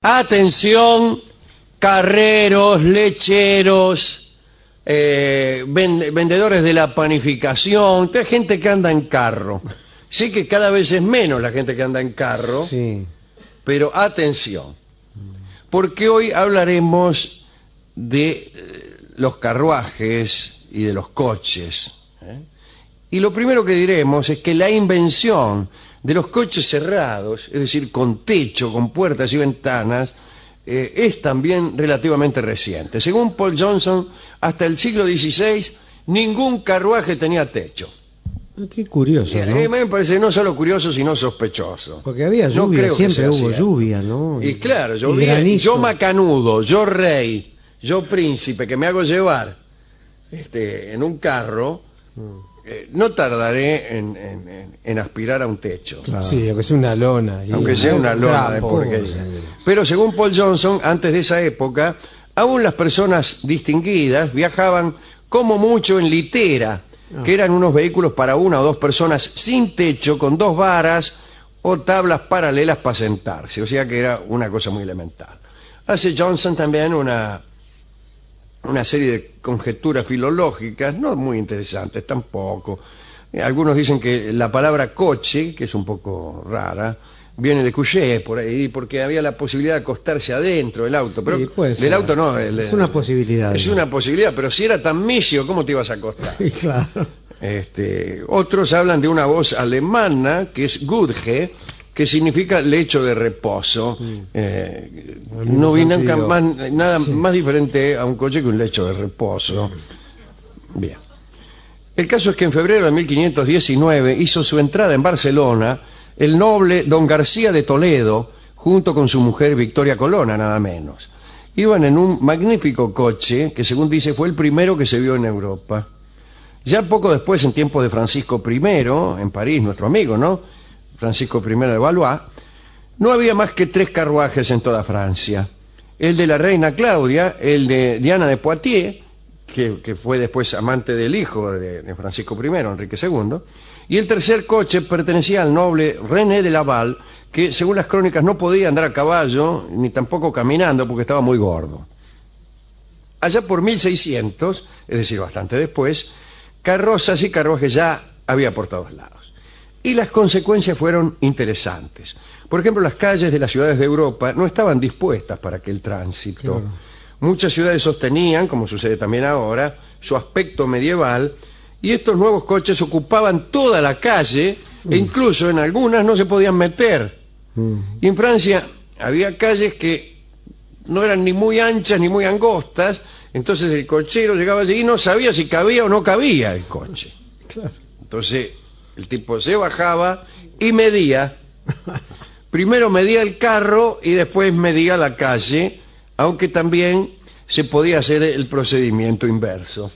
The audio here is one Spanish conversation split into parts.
Atención, carreros, lecheros, vendedores de la panificación, toda gente que anda en carro. Sé que cada vez es menos la gente que anda en carro, Sí. pero atención, porque hoy hablaremos de los carruajes y de los coches. Y lo primero que diremos es que la invención de los coches cerrados, es decir, con techo, con puertas y ventanas, es también relativamente reciente. Según Paul Johnson, hasta el siglo XVI ningún carruaje tenía techo. Qué curioso, ¿no? Me parece no solo curioso, sino sospechoso. Porque había No lluvia, creo que siempre sea hubo cierto. lluvia, ¿no? Y claro, Y llovía, granizo. yo macanudo, yo rey, yo príncipe, que me hago llevar en un carro, no tardaré en aspirar a un techo. Claro. Sí, aunque sea una lona. y- Aunque sea una lona de trapo. porquería. Pero según Paul Johnson, antes de esa época, aún las personas distinguidas viajaban como mucho en litera, que eran unos vehículos para una o dos personas sin techo, con dos varas o tablas paralelas para sentarse. O sea que era una cosa muy elemental. Hace Johnson también una serie de conjeturas filológicas, no muy interesantes tampoco. Algunos dicen que la palabra coche, que es un poco rara, viene de coucher, por ahí, porque había la posibilidad de acostarse adentro del auto. Pero Sí, puede ser. del auto no. Es una posibilidad. Es una posibilidad, pero si era tan misio, ¿cómo te ibas a acostar? Sí, claro. Otros hablan de una voz alemana, que es Gutge, que significa lecho de reposo. No vi nunca nada más diferente a un coche que un lecho de reposo. Bien. El caso es que en febrero de 1519 hizo su entrada en Barcelona el noble don García de Toledo, junto con su mujer Victoria Colonna, nada menos. Iban en un magnífico coche que, según dice, fue el primero que se vio en Europa. Ya poco después, en tiempos de Francisco I, en París, nuestro amigo, ¿no? Francisco I de Valois, no había más que 3 carruajes en toda Francia. El de la reina Claudia, el de Diana de Poitiers, que fue después amante del hijo de Francisco I, Enrique II, y el tercer coche pertenecía al noble René de Laval, que según las crónicas no podía andar a caballo, ni tampoco caminando, porque estaba muy gordo. Allá por 1600, es decir, bastante después, carrozas y carruajes ya había por todos lados. Y las consecuencias fueron interesantes. Por ejemplo, las calles de las ciudades de Europa no estaban dispuestas para aquel tránsito. Claro. Muchas ciudades sostenían, como sucede también ahora, su aspecto medieval, y estos nuevos coches ocupaban toda la calle, e incluso en algunas no se podían meter. Y en Francia había calles que no eran ni muy anchas ni muy angostas, entonces el cochero llegaba allí y no sabía si cabía o no cabía el coche. Claro. Entonces el tipo se bajaba y medía. Primero medía el carro y después medía la calle, aunque también se podía hacer el procedimiento inverso.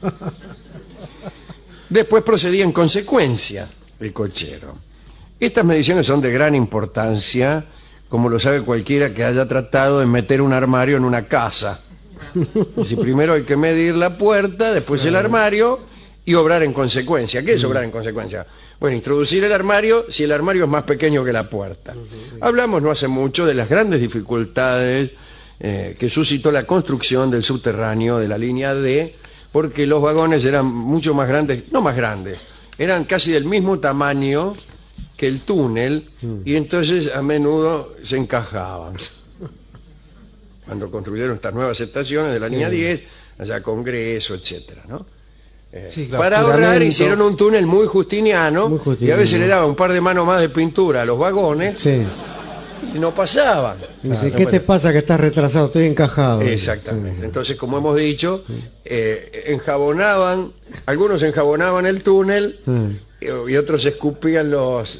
Después procedía en consecuencia el cochero. Estas mediciones son de gran importancia, como lo sabe cualquiera que haya tratado de meter un armario en una casa. Si primero hay que medir la puerta, después el armario y obrar en consecuencia. ¿Qué es obrar en consecuencia? Bueno, introducir el armario si el armario es más pequeño que la puerta. Hablamos no hace mucho de las grandes dificultades que suscitó la construcción del subterráneo de la línea D, porque los vagones eran mucho más grandes, no más grandes, eran casi del mismo tamaño que el túnel, y entonces a menudo se encajaban. Cuando construyeron estas nuevas estaciones de la línea 10, allá Congreso, etcétera, ¿no? Sí, claro, Para ahorrar juramento. hicieron un túnel muy justiniano, Muy y a justiniano. veces le daba un par de manos más de pintura a los vagones Sí. y no pasaban. Dice, ¿qué te pasa que estás retrasado? Estoy encajado. Exactamente. Entonces, como hemos dicho, enjabonaban, algunos enjabonaban el túnel y otros escupían los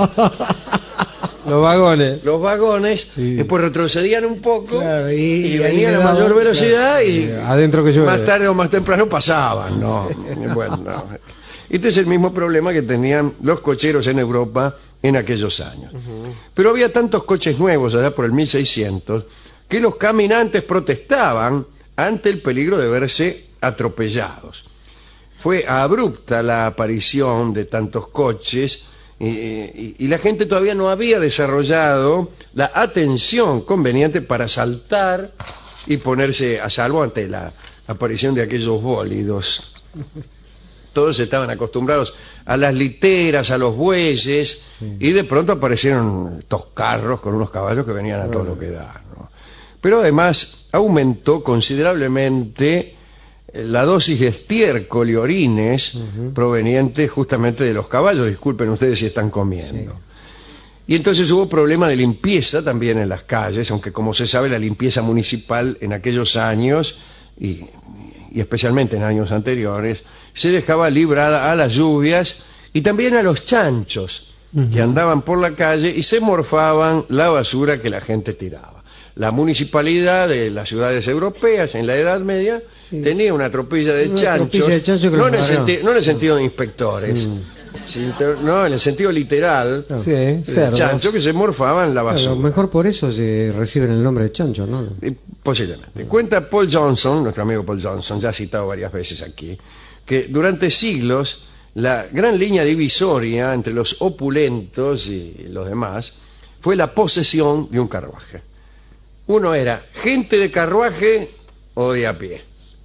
Los vagones. después retrocedían un poco Claro, y y ahí venían le a daban, mayor velocidad y Adentro que llueve. más tarde o más temprano pasaban. No, bueno, no. Este es el mismo problema que tenían los cocheros en Europa en aquellos años. Pero había tantos coches nuevos allá por el 1600 que los caminantes protestaban ante el peligro de verse atropellados. Fue abrupta la aparición de tantos coches y la gente todavía no había desarrollado la atención conveniente para saltar y ponerse a salvo ante la aparición de aquellos bólidos. Todos estaban acostumbrados a las literas, a los bueyes, y de pronto aparecieron estos carros con unos caballos que venían a todo lo que da, ¿no? Pero además aumentó considerablemente la dosis de estiércol y orines provenientes justamente de los caballos. Disculpen ustedes si están comiendo. Y entonces hubo problema de limpieza también en las calles, aunque como se sabe la limpieza municipal en aquellos años y especialmente en años anteriores se dejaba librada a las lluvias y también a los chanchos que andaban por la calle y se morfaban la basura que la gente tiraba. La municipalidad de las ciudades europeas en la Edad Media tenía una tropilla de chanchos, no en el sentido de inspectores, no, en el sentido literal, chanchos que se morfaban la basura. A lo mejor por eso se reciben el nombre de chancho, ¿no? Posiblemente. Cuenta Paul Johnson, nuestro amigo Paul Johnson, ya citado varias veces aquí, que durante siglos la gran línea divisoria entre los opulentos y los demás fue la posesión de un carruaje. Uno era gente de carruaje o de a pie.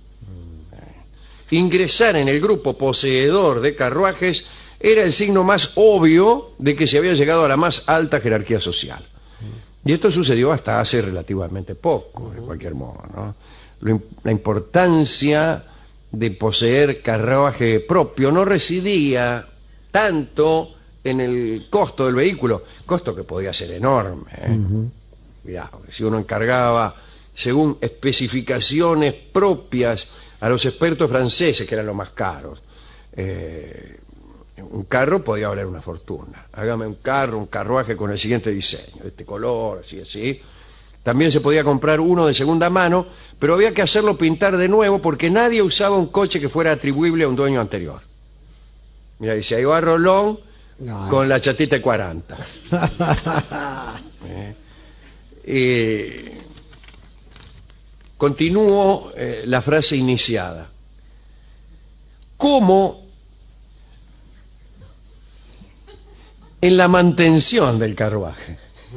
Ingresar en el grupo poseedor de carruajes era el signo más obvio de que se había llegado a la más alta jerarquía social. Y esto sucedió hasta hace relativamente poco, de cualquier modo, ¿no? La importancia de poseer carruaje propio no residía tanto en el costo del vehículo, costo que podía ser enorme, ¿eh? Cuidado, si uno encargaba según especificaciones propias a los expertos franceses, que eran los más caros, un carro podía valer una fortuna. Hágame un carruaje con el siguiente diseño, de este color, así. También se podía comprar uno de segunda mano, pero había que hacerlo pintar de nuevo porque nadie usaba un coche que fuera atribuible a un dueño anterior. Mira, dice, ahí va Rolón con la chatita de 40. Continúo la frase iniciada. ¿Cómo en la mantención del carruaje?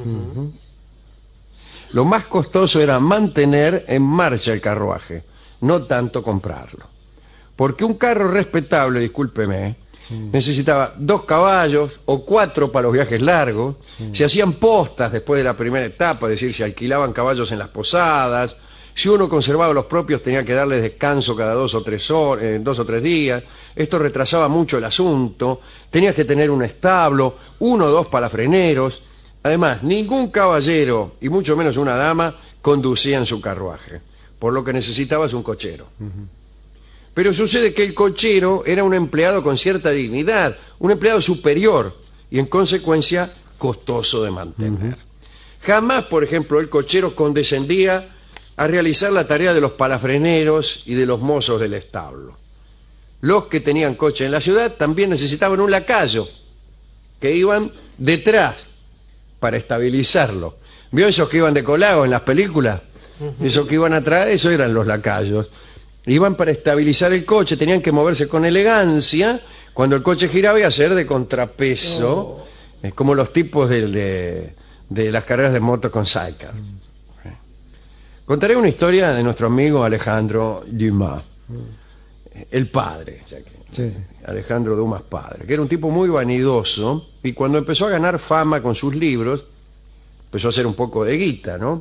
Lo más costoso era mantener en marcha el carruaje, no tanto comprarlo. Porque un carro respetable, discúlpeme, necesitaba 2 caballos o 4 para los viajes largos. Se hacían postas después de la primera etapa, es decir, se alquilaban caballos en las posadas. Si uno conservaba los propios tenía que darles descanso cada 2 o 3 días. Esto retrasaba mucho el asunto. Tenías que tener un establo, 1 o 2 palafreneros. Además, ningún caballero, y mucho menos una dama, conducía en su carruaje. Por lo que necesitabas un cochero. Pero sucede que el cochero era un empleado con cierta dignidad, un empleado superior y en consecuencia costoso de mantener. Jamás, por ejemplo, el cochero condescendía a realizar la tarea de los palafreneros y de los mozos del establo. Los que tenían coche en la ciudad también necesitaban un lacayo, que iban detrás para estabilizarlo. ¿Vio esos que iban de colado en las películas? Esos que iban atrás, esos eran los lacayos. Iban para estabilizar el coche, tenían que moverse con elegancia cuando el coche giraba y hacer de contrapeso, como los tipos de las carreras de moto con sidecar. Contaré una historia de nuestro amigo Alejandro Dumas, el padre, Alejandro Dumas padre, que era un tipo muy vanidoso y cuando empezó a ganar fama con sus libros, empezó a hacer un poco de guita, ¿no?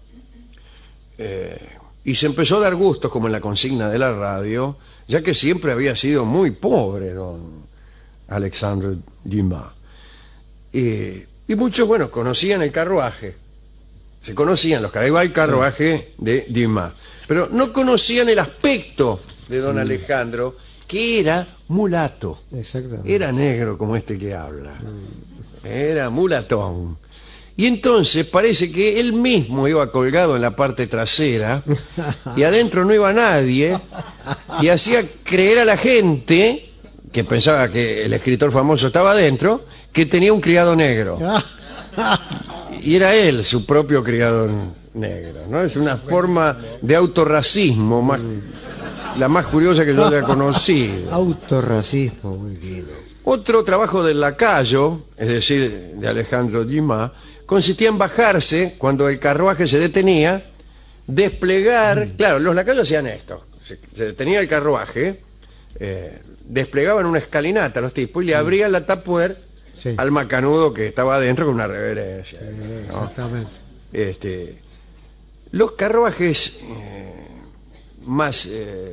Y se empezó a dar gustos, como en la consigna de la radio, ya que siempre había sido muy pobre don Alexandre Dumas. Y muchos, bueno, conocían el carruaje. Se conocían los carruajes, el carruaje de Dumas. Pero no conocían el aspecto de don Alejandro, que era mulato. Era negro como este que habla. Era mulatón. Y entonces parece que él mismo iba colgado en la parte trasera y adentro no iba nadie y hacía creer a la gente, que pensaba que el escritor famoso estaba adentro, que tenía un criado negro. Y era él su propio criado negro, ¿no? Es una forma de autorracismo la más curiosa que yo haya conocido. Autorracismo, muy bien. Otro trabajo del lacayo, es decir, de Alejandro Dumas, consistía en bajarse cuando el carruaje se detenía, desplegar... Claro, los lacayos hacían esto. Se detenía el carruaje, desplegaban una escalinata a los tipos y le abrían la tapuer al macanudo que estaba adentro con una reverencia. ¿No? Exactamente. Los carruajes más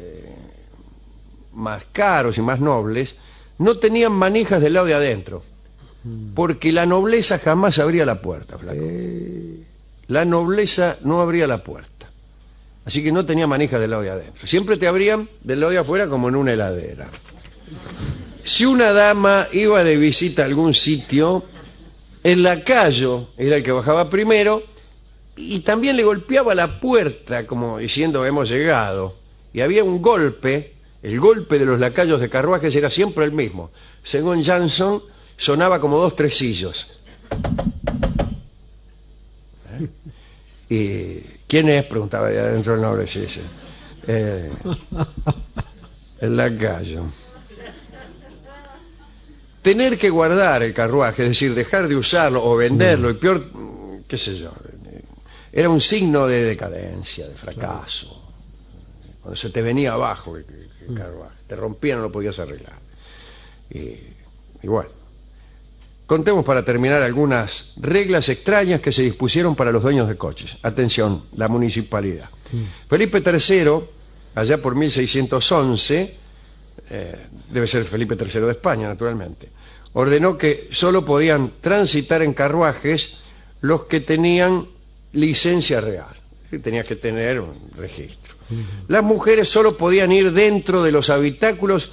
caros y más nobles no tenían manijas del lado de adentro, porque la nobleza jamás abría la puerta, flaco. La nobleza no abría la puerta, así que no tenía manijas del lado de adentro. Siempre te abrían del lado de afuera, como en una heladera. Si una dama iba de visita a algún sitio, el lacayo era el que bajaba primero y también le golpeaba la puerta como diciendo hemos llegado, y había un golpe. El golpe de los lacayos de carruajes era siempre el mismo. Según Jansson, sonaba como 2 tresillos. ¿Y quién es? Preguntaba de adentro el noble. Sí. El lacayo. Tener que guardar el carruaje, es decir, dejar de usarlo o venderlo, y peor, qué sé yo, era un signo de decadencia, de fracaso. Cuando se te venía abajo el carruaje, te rompía, no lo podías arreglar. Y bueno, contemos para terminar algunas reglas extrañas que se dispusieron para los dueños de coches. Atención, la municipalidad. Felipe III, allá por 1611, debe ser Felipe III de España, naturalmente, ordenó que solo podían transitar en carruajes los que tenían licencia real. Tenías que tener un registro. Las mujeres solo podían ir dentro de los habitáculos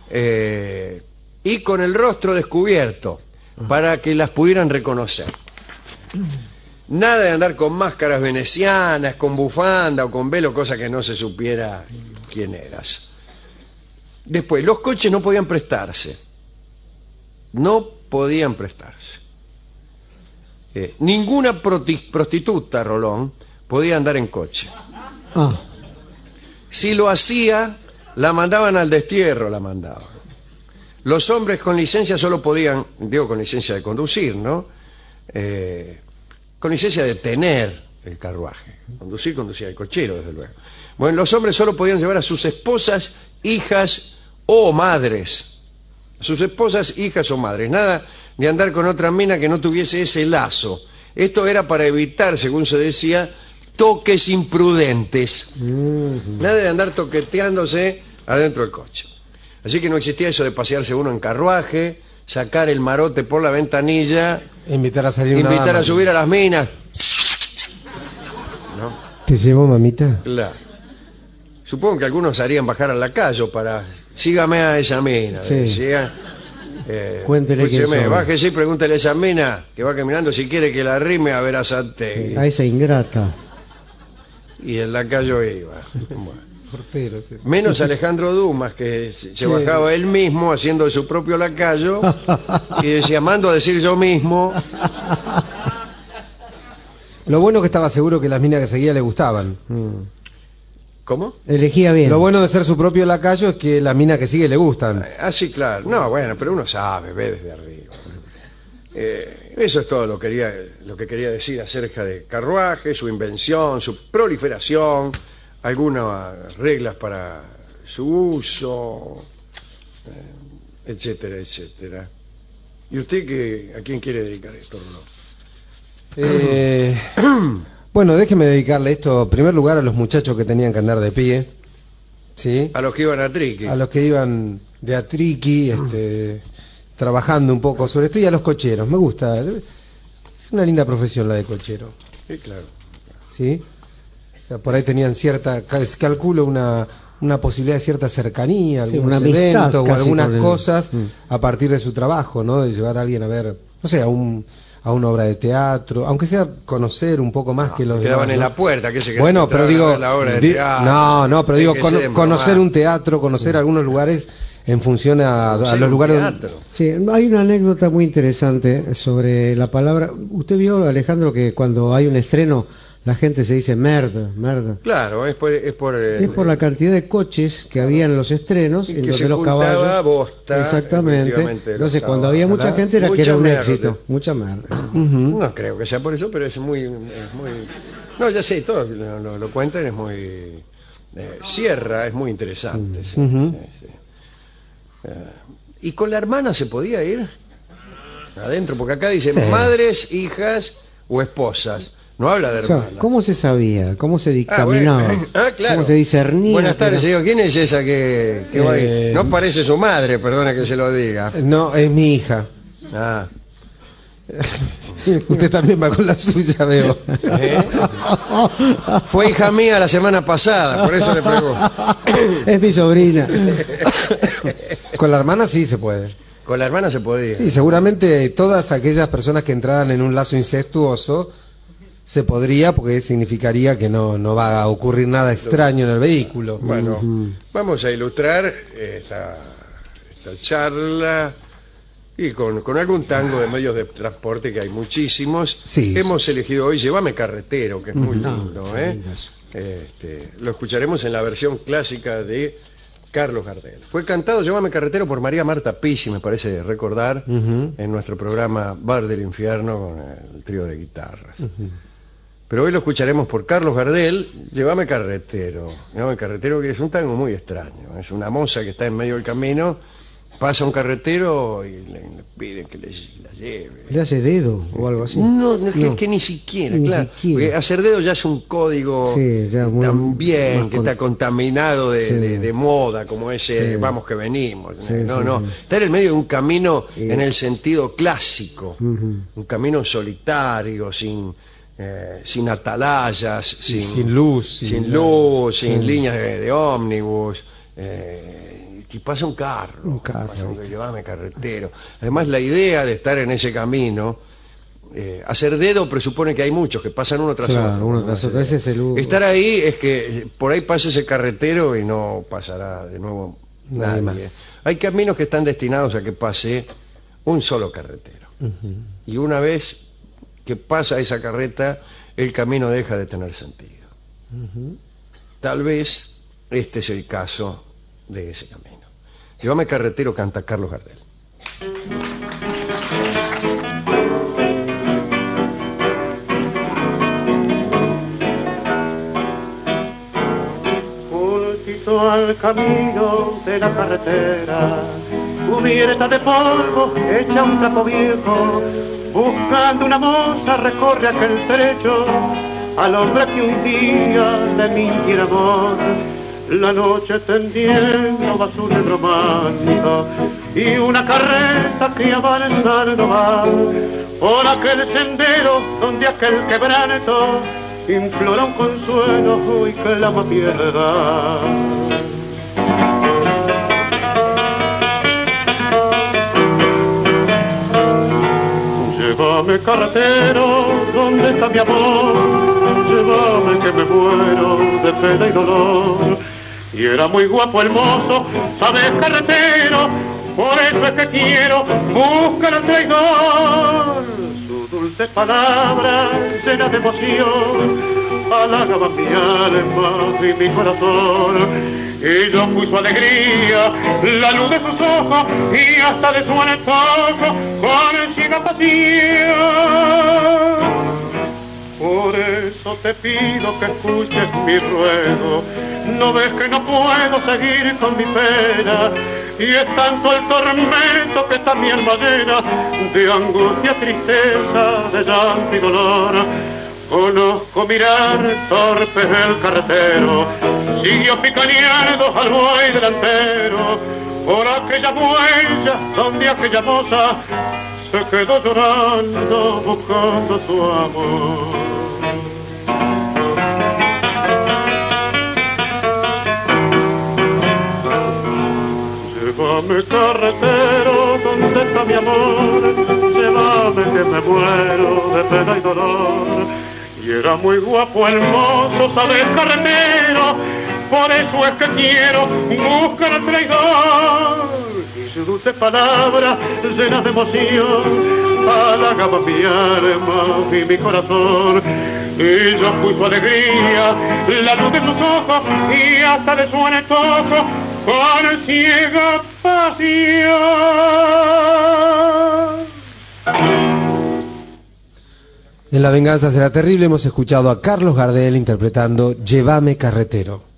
y con el rostro descubierto para que las pudieran reconocer. Nada de andar con máscaras venecianas, con bufanda o con velo, cosa que no se supiera quién eras. Después, los coches no podían prestarse. No podían prestarse. Ninguna prostituta, Rolón, podía andar en coche. Si lo hacía, la mandaban al destierro, la mandaban. Los hombres con licencia solo podían, digo con licencia de conducir, ¿no? Con licencia de tener el carruaje. Conducía el cochero, desde luego. Bueno, los hombres solo podían llevar a sus esposas, hijas o madres. Sus esposas, hijas o madres. Nada de andar con otra mina que no tuviese ese lazo. Esto era para evitar, según se decía, toques imprudentes. Nada de andar toqueteándose adentro del coche. Así que no existía eso de pasearse uno en carruaje, sacar el marote por la ventanilla, invitar a salir invitar a subir a las minas. ¿No? ¿Te llevó, mamita? Claro. Supongo que algunos harían bajar al lacayo para... Sígame a esa mina. Sí. Cuéntele que bájese y pregúntele a esa mina que va caminando si quiere que la rime a ver a Santegui. A esa ingrata. Y el lacayo iba. Bueno. Portero, sí. Menos Alejandro Dumas, que se bajaba él mismo haciendo de su propio lacayo y decía, mando a decir yo mismo. Lo bueno que estaba seguro que las minas que seguía le gustaban. ¿Cómo? Elegía bien. Lo bueno de ser su propio lacayo es que las minas que sigue le gustan. Ah, sí, claro. No, bueno, pero uno sabe, ve desde arriba. Eso es todo lo que quería decir acerca de carruaje, su invención, su proliferación, algunas reglas para su uso, etcétera, etcétera. ¿Y usted a quién quiere dedicar esto, Rolón? Bueno, déjeme dedicarle esto en primer lugar a los muchachos que tenían que andar de pie, ¿sí? A los que iban a Triqui. A los que iban de a Triqui, trabajando un poco sobre esto, y a los cocheros. Me gusta, es una linda profesión la de cochero. Sí, claro. ¿Sí? O sea, por ahí tenían calculo una posibilidad de cierta cercanía, algunos eventos o algunas cosas a partir de su trabajo, ¿no? De llevar a alguien a ver, no sé, a una obra de teatro, aunque sea conocer un poco más que los demás. Quedaban en la puerta, que se bueno, pero digo, la obra de teatro. No, pero digo, conocer un teatro, conocer algunos lugares en función a los lugares. Sí, hay una anécdota muy interesante sobre la palabra. Usted vio, Alejandro, que cuando hay un estreno la gente se dice merda. Claro, es por la cantidad de coches que había en los estrenos, y en que donde se los juntaba caballos. bosta. Exactamente. Entonces, cuando había mucha gente era que era un éxito. Mucha merda. No creo que sea por eso, pero es muy... No, ya sé, todos lo cuentan, es muy... Sierra, es muy interesante. Sí. ¿Y con la hermana se podía ir? Adentro, porque acá dicen madres, hijas o esposas. No habla de hermanas. ¿Cómo se sabía? ¿Cómo se dictaminaba? Claro. ¿Cómo se discernía? Buenas tardes, señor. ¿Quién es esa que va a ir? No parece su madre, perdona que se lo diga. No, es mi hija. Ah. Usted también va con la suya, veo. Fue hija mía la semana pasada, por eso le pregunto. Es mi sobrina. Con la hermana sí se puede. Con la hermana se podía. Sí, seguramente todas aquellas personas que entraran en un lazo incestuoso se podría, porque significaría que no va a ocurrir nada extraño en el vehículo. Bueno, vamos a ilustrar esta charla y con algún tango de medios de transporte, que hay muchísimos. Sí. Hemos elegido hoy Llévame Carretero, que es muy lindo. Lo escucharemos en la versión clásica de Carlos Gardel. Fue cantado Llévame Carretero por María Marta Pizzi, me parece recordar, en nuestro programa Bar del Infierno con el trío de guitarras. Pero hoy lo escucharemos por Carlos Gardel, Llévame Carretero. Llévame Carretero, que es un tango muy extraño. Es una moza que está en medio del camino, pasa un carretero y le pide que la lleve. ¿Le hace dedo o algo así? No, es que ni siquiera, claro. Porque hacer dedo ya es un código también que está contaminado de moda, como ese vamos que venimos. Está en el medio de un camino en el sentido clásico, un camino solitario, sin atalayas, sin luz, sin líneas de ómnibus. Y pasa un carro. Llévame Carretero. Además, la idea de estar en ese camino, hacer dedo presupone que hay muchos que pasan uno tras otro. Ese es el... Estar ahí es que por ahí pasa ese carretero y no pasará de nuevo nadie más. Hay caminos que están destinados a que pase un solo carretero. Y una vez que pasa esa carreta, el camino deja de tener sentido. Tal vez este es el caso de ese camino. Llévame Carretero, canta Carlos Gardel. Juntito al camino de la carretera, cubierta de polvo, hecha un trapo viejo, buscando una moza recorre aquel trecho, al hombre que un día le mintiera amor. La noche tendiendo va su negro manto y una carreta que avanzando va por aquel sendero donde aquel quebranto implora un consuelo y clama piedad. Llévame carretero, ¿dónde está mi amor? Llévame que me muero de pena y dolor. Y era muy guapo el mozo, sabes carretero, por eso es que quiero buscar al traidor. Su dulce palabra llena de emoción halagaba mi alma y mi corazón. Y yo fui su alegría, la luz de sus ojos y hasta de su antojo con ciega pasión. Por eso te pido que escuches mi ruego. No ves que no puedo seguir con mi pena, y es tanto el tormento que está mi alma llena de angustia, tristeza, de llanto y dolor. Conozco mirar torpe el carretero, siguió picaneando al buey delantero por aquella huella donde aquella moza se quedó llorando buscando su amor. Llévame carretero, ¿dónde está mi amor? Llévame que me muero de pena y dolor. Y era muy guapo el mozo, ¿sabes carretero? Por eso es que quiero buscar al traidor. Y su dulce palabra llena de emoción halagaba mi alma y mi corazón. Y yo fui su alegría, la luz de sus ojos y hasta de su antojo con ciega pasión. En La venganza será terrible hemos escuchado a Carlos Gardel interpretando Llévame carretero.